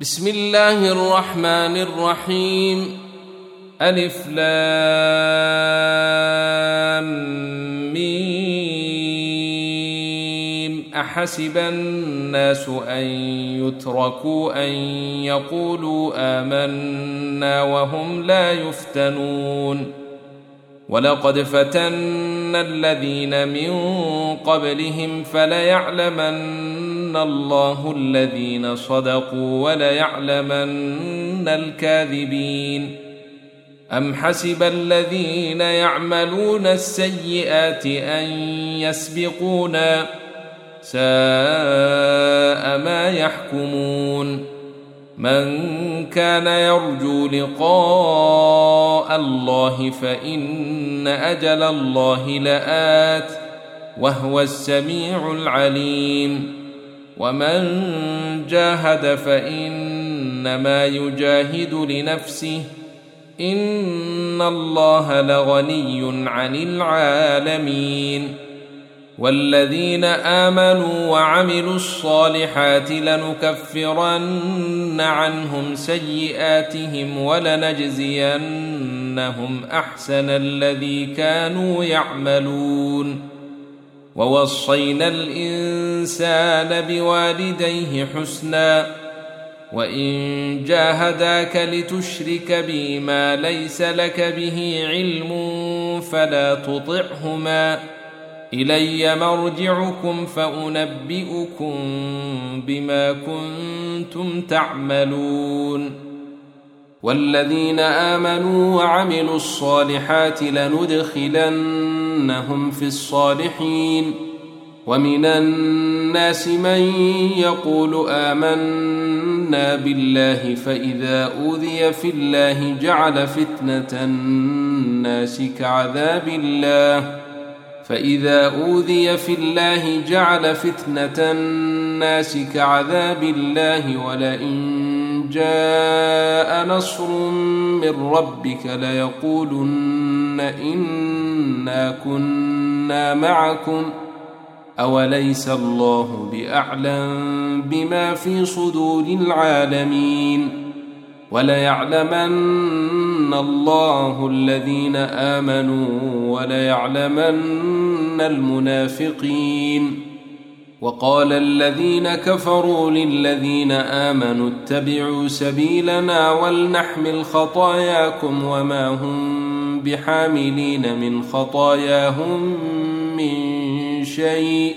بسم الله الرحمن الرحيم. ألف لام ميم. أحسب الناس أن يتركوا أن يقولوا آمنا وهم لا يفتنون. ولقد فتنا الذين من قبلهم فليعلمن الله الذين صدقوا وليعلمن الكاذبين. أم حسب الذين يعملون السيئات أن يسبقونا ساء ما يحكمون. من كان يرجو لقاء الله فإن أجل الله لآت وهو السميع العليم. ومن جاهد فإنما يجاهد لنفسه إن الله لغني عن العالمين. والذين آمنوا وعملوا الصالحات لنكفرن عنهم سيئاتهم ولنجزينهم أحسن الذي كانوا يعملون. ووصينا الإنسان بوالديه حسنا وإن جاهداك لتشرك بي ما ليس لك به علم فلا تطعهما إلي مرجعكم فأنبئكم بما كنتم تعملون. والذين آمنوا وعملوا الصالحات لندخلنهم في الصالحين. ومن الناس من يقول آمنا بالله فإذا أوذي في الله جعل فتنة الناس كعذاب الله ولئن جاء نصر من ربك ليقولن إنا كنا معكم أوليس الله بأعلم بما في صدور العالمين. وليعلمن الله الذين آمنوا وليعلمن المنافقين. وقال الذين كفروا للذين آمنوا اتبعوا سبيلنا ولنحمل خطاياكم وما هم بحاملين من خطاياهم من شيء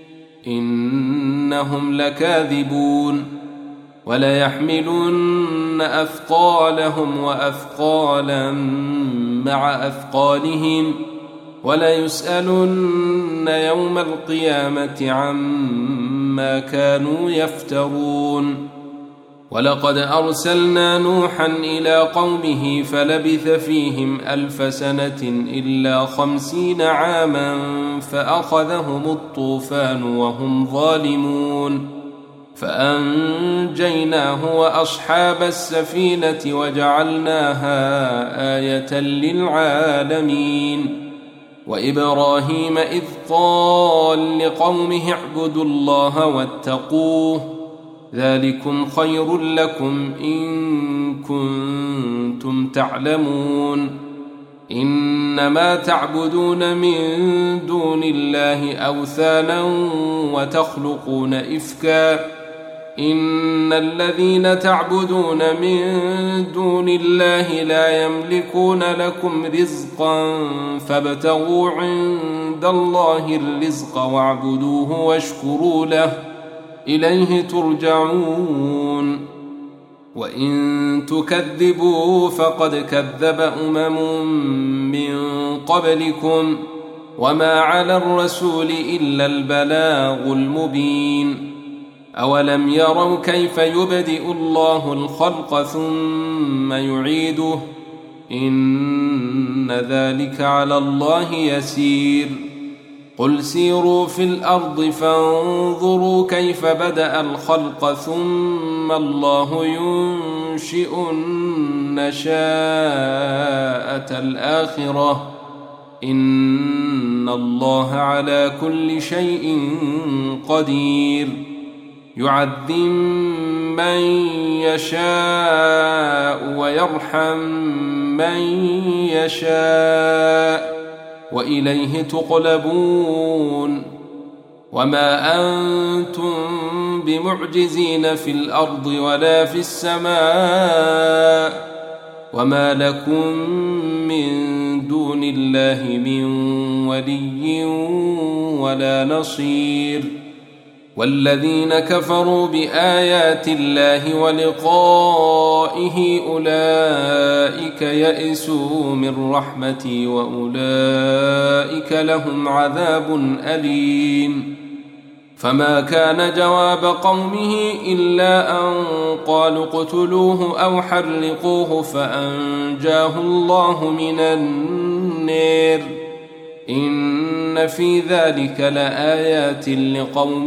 إنهم لكاذبون. وليحملن أثقالهم وأثقالا مع أثقالهم وليسألن يوم القيامة عما كانوا يفترون. ولقد أرسلنا نوحا إلى قومه فلبث فيهم 1000 سنة إلا 50 عاما فأخذهم الطوفان وهم ظالمون فأنجيناه وأصحاب السفينة وجعلناها آية للعالمين. وإبراهيم إذ قال لقومه اعبدوا الله واتقوه ذلكم خير لكم إن كنتم تعلمون. إنما تعبدون من دون الله أوثانا وتخلقون إفكا إن الذين تعبدون من دون الله لا يملكون لكم رزقا فابتغوا عند الله الرزق واعبدوه واشكروا له إليه ترجعون. وإن تكذبوا فقد كذب أمم من قبلكم وما على الرسول إلا البلاغ المبين. أولم يروا كيف يبدئ الله الخلق ثم يعيده إن ذلك على الله يسير. قل سيروا في الأرض فانظروا كيف بدأ الخلق ثم الله ينشئ النشاءة الآخرة إن الله على كل شيء قدير. يعذب من يشاء ويرحم من يشاء وإليه تقلبون وما أنتم بمعجزين في الأرض ولا في السماء وما لكم من دون الله من ولي ولا نصير والذين كفروا بآيات الله ولقائه أولئك يئسوا من رحمتي وأولئك لهم عذاب أليم فما كان جواب قومه إلا أن قالوا اقتلوه أو حرقوه فأنجاه الله من النار إن في ذلك لآيات لقوم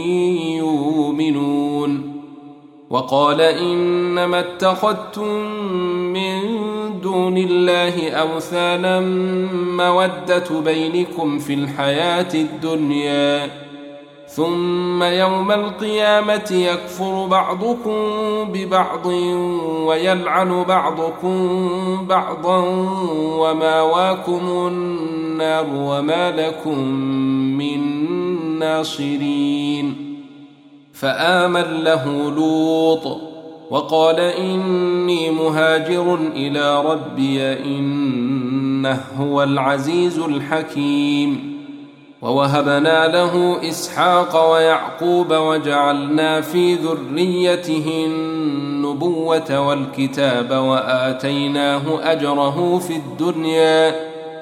يؤمنون وقال إنما اتخذتم من دون الله أوثانا مودة بينكم في الحياة الدنيا ثم يوم القيامة يكفر بعضكم ببعض ويلعن بعضكم بعضا وماواكم النار وما لكم من ناصرين فآمن له لوط وقال إني مهاجر إلى ربي إنه هو العزيز الحكيم ووهبنا له إسحاق ويعقوب وجعلنا في ذريته النبوة والكتاب وآتيناه أجره في الدنيا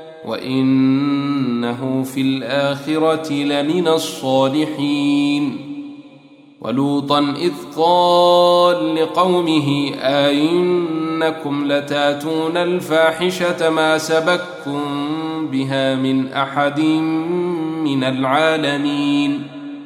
وإنه في الآخرة لمن الصالحين ولوطا إذ قال لقومه أئنكم لتاتون الفاحشة ما سبقكم بها من أحد من العالمين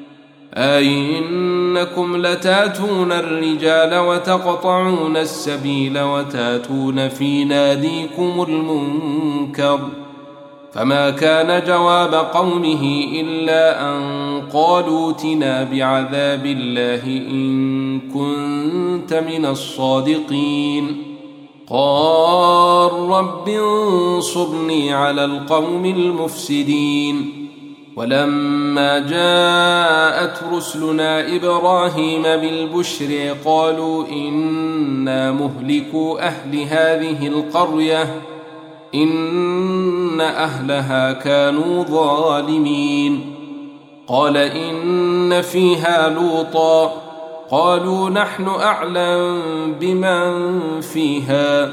أئنكم لتاتون الرجال وتقطعون السبيل وتاتون في ناديكم المنكر فما كان جواب قومه إلا أن قالوا ائتنا بعذاب الله إن كنت من الصادقين قال رب انصرني على القوم المفسدين ولما جاءت رسلنا إبراهيم بالبشر قالوا إنا مهلكو أهل هذه القرية إن أهلها كانوا ظالمين قال إن فيها لوطا قالوا نحن أعلم بمن فيها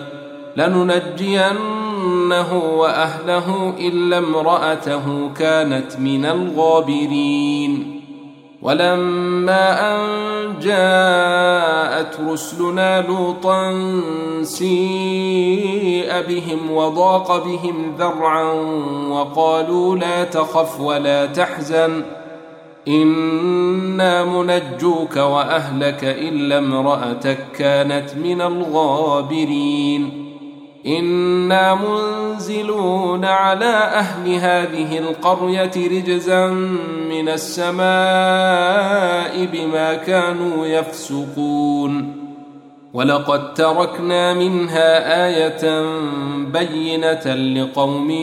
لننجينه وأهله إلا امرأته كانت من الغابرين ولما أن جاءت رسلنا لوطا سيء بهم وضاق بهم ذرعا وقالوا لا تخف ولا تحزن إنا منجوك وأهلك إلا امرأتك كانت من الغابرين إنا منزلون على أهل هذه القرية رجزا من السماء بما كانوا يفسقون ولقد تركنا منها آية بينة لقوم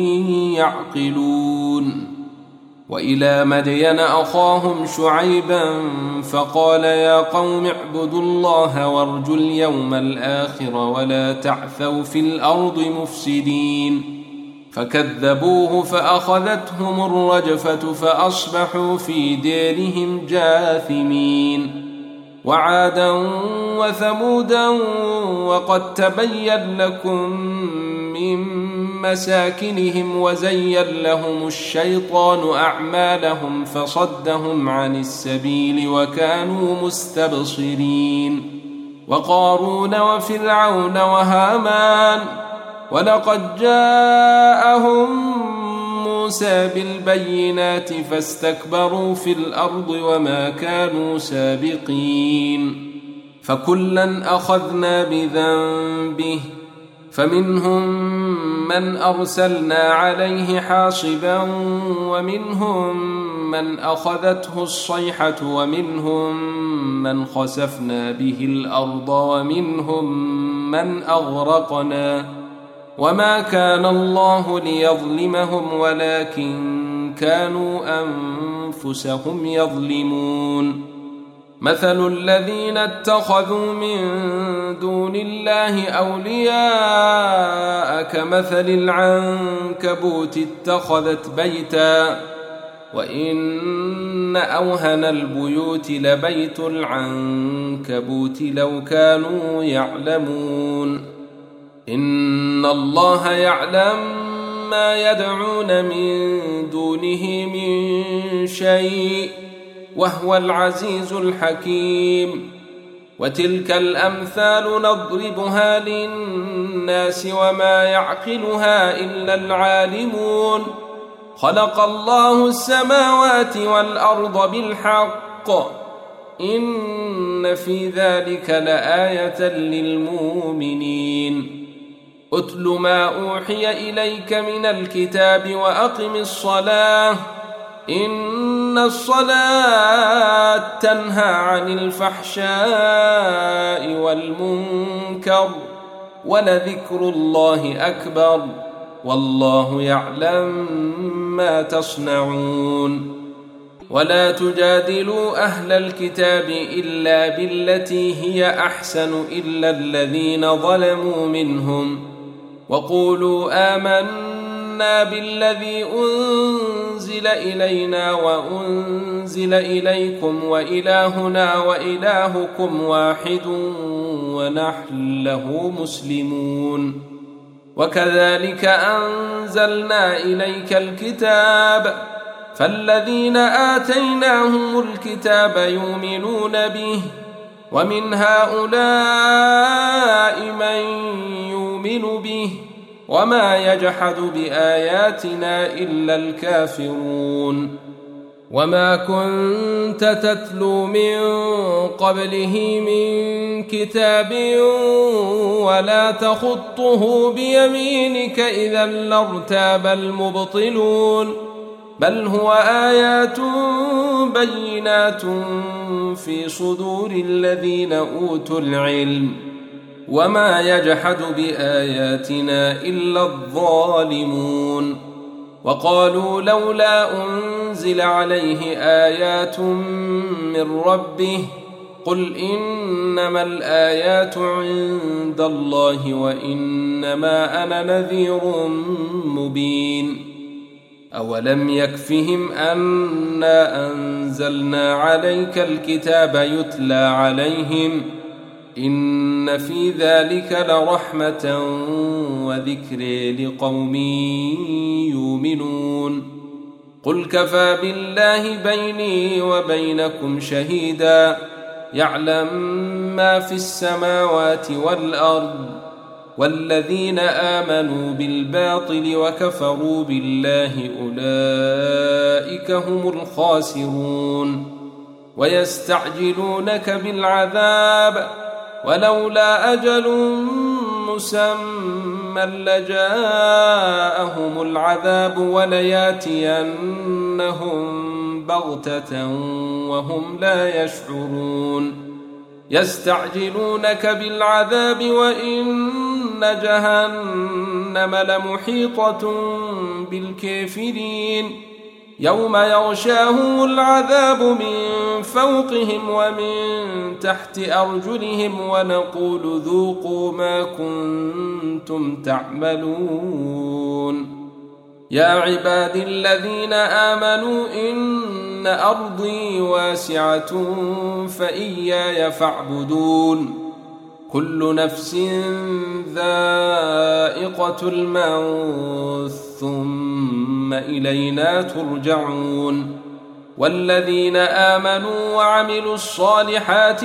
يعقلون وإلى مدين أخاهم شعيبا فقال يا قوم اعبدوا الله وارجوا اليوم الآخر ولا تعثوا في الأرض مفسدين فكذبوه فأخذتهم الرجفة فأصبحوا في ديرهم جاثمين وعادا وثمودا وقد تبين لكم من مساكنهم وزين لهم الشيطان أعمالهم فصدهم عن السبيل وكانوا مستبصرين وقارون وفرعون وهامان ولقد جاءهم موسى بالبينات فاستكبروا في الأرض وما كانوا سابقين فكلا أخذنا بذنبه فمنهم من أرسلنا عليه حاصبا ومنهم من أخذته الصيحة ومنهم من خسفنا به الأرض ومنهم من أغرقنا وما كان الله ليظلمهم ولكن كانوا أنفسهم يظلمون مثل الذين اتخذوا من دون الله أولياء كمثل العنكبوت اتخذت بيتا وإن أوهن البيوت لبيت العنكبوت لو كانوا يعلمون إن الله يعلم ما يدعون من دونه من شيء وهو العزيز الحكيم وتلك الأمثال نضربها للناس وما يعقلها إلا العالمون خلق الله السماوات والأرض بالحق إن في ذلك لآية للمؤمنين أتل ما أوحي إليك من الكتاب وأقم الصلاة إن الصلاة تنهى عن الفحشاء والمنكر ولذكر الله أكبر والله يعلم ما تصنعون ولا تجادلوا أهل الكتاب إلا بالتي هي أحسن إلا الذين ظلموا منهم وقولوا آمنا بالذي أنزل إلينا وأنزل إليكم وإلهنا وإلهكم واحد ونحن له مسلمون وكذلك أنزلنا إليك الكتاب فالذين آتيناهم الكتاب يؤمنون به ومن هؤلاء من يؤمن به وما يجحد بآياتنا إلا الكافرون وما كنت تتلو من قبله من كتاب ولا تخطه بيمينك إذا لارتاب المبطلون بل هو آيات بينات في صدور الذين أوتوا العلم وما يجحد بآياتنا إلا الظالمون وقالوا لولا أنزل عليه آيات من ربه قل إنما الآيات عند الله وإنما أنا نذير مبين أولم يكفهم أنا أنزلنا عليك الكتاب يتلى عليهم إن في ذلك لرحمة وذكر لقوم يؤمنون قل كفى بالله بيني وبينكم شهيدا يعلم ما في السماوات والأرض والذين آمنوا بالباطل وكفروا بالله أولئك هم الخاسرون ويستعجلونك بالعذاب ولولا أجل مسمى لجاءهم العذاب ولياتينهم بغتة وهم لا يشعرون يستعجلونك بالعذاب وإن جهنم لمحيطة بالكافرين يوم يغشاهم العذاب من فوقهم ومن تحت أرجلهم ونقول ذوقوا ما كنتم تعملون يا عباد الذين آمنوا إن أرضي واسعة فإياي فاعبدون كل نفس ذائقة الموت ثم إلينا ترجعون والذين آمنوا وعملوا الصالحات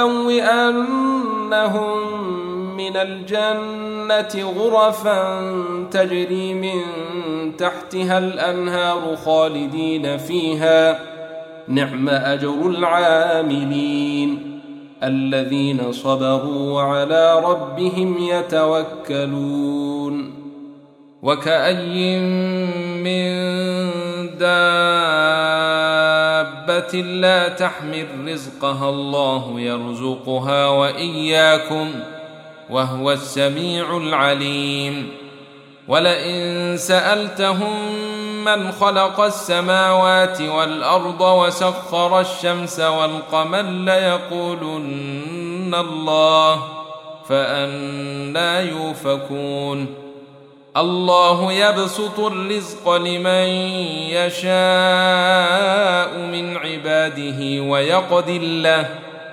لنبوئنهم من الجنة غرفا تجري من تحتها الأنهار خالدين فيها نعم أجر العاملين الذين صبروا وعلى ربهم يتوكلون وكأي من دابة دابة لا تحمل رزقها الله يرزقها وإياكم وهو السميع العليم. ولئن سألتهم من خلق السماوات والأرض وسخر الشمس والقمر ليقولن الله، فأنى يؤفكون. الله يبسط الرزق لمن يشاء من عباده ويقدر له،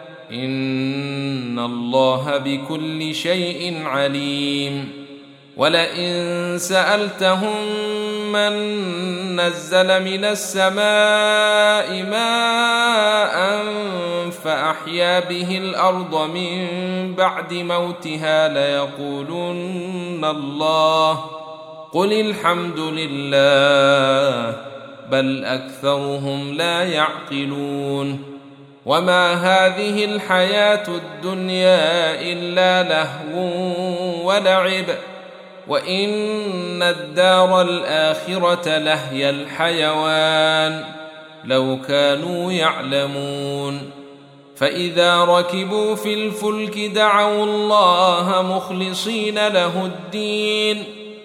إن الله بكل شيء عليم. ولئن سألتهم من نزل من السماء ماء فأحيا به الأرض من بعد موتها ليقولن الله، قل الحمد لله، بل أكثرهم لا يعقلون. وما هذه الحياة الدنيا إلا لهو ولعب، وإن الدار الآخرة لهي الحيوان لو كانوا يعلمون. فإذا ركبوا في الفلك دعوا الله مخلصين له الدين،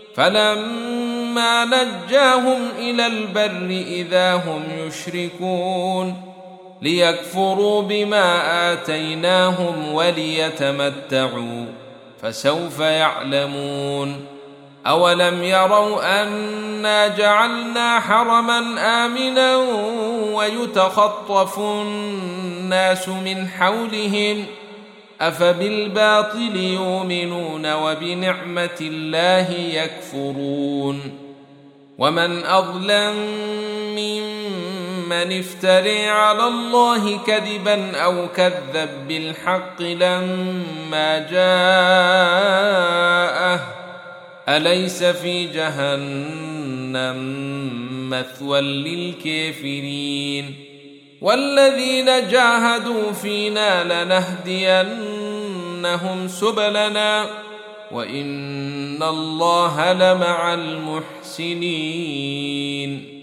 فلما نجاهم إلى البر إذا هم يشركون، ليكفروا بما آتيناهم وليتمتعوا فسوف يعلمون. أولم يروا أنا جعلنا حرما آمنا ويتخطف الناس من حولهم، أفبالباطل يؤمنون وبنعمة الله يكفرون. ومن أظلم ممن افترى على الله كذبا أو كذب بالحق لما جاءه، أليس في جهنم مثوى للكافرين؟ والذين جاهدوا فينا لنهدينهم سبلنا وإن الله لمع المحسنين.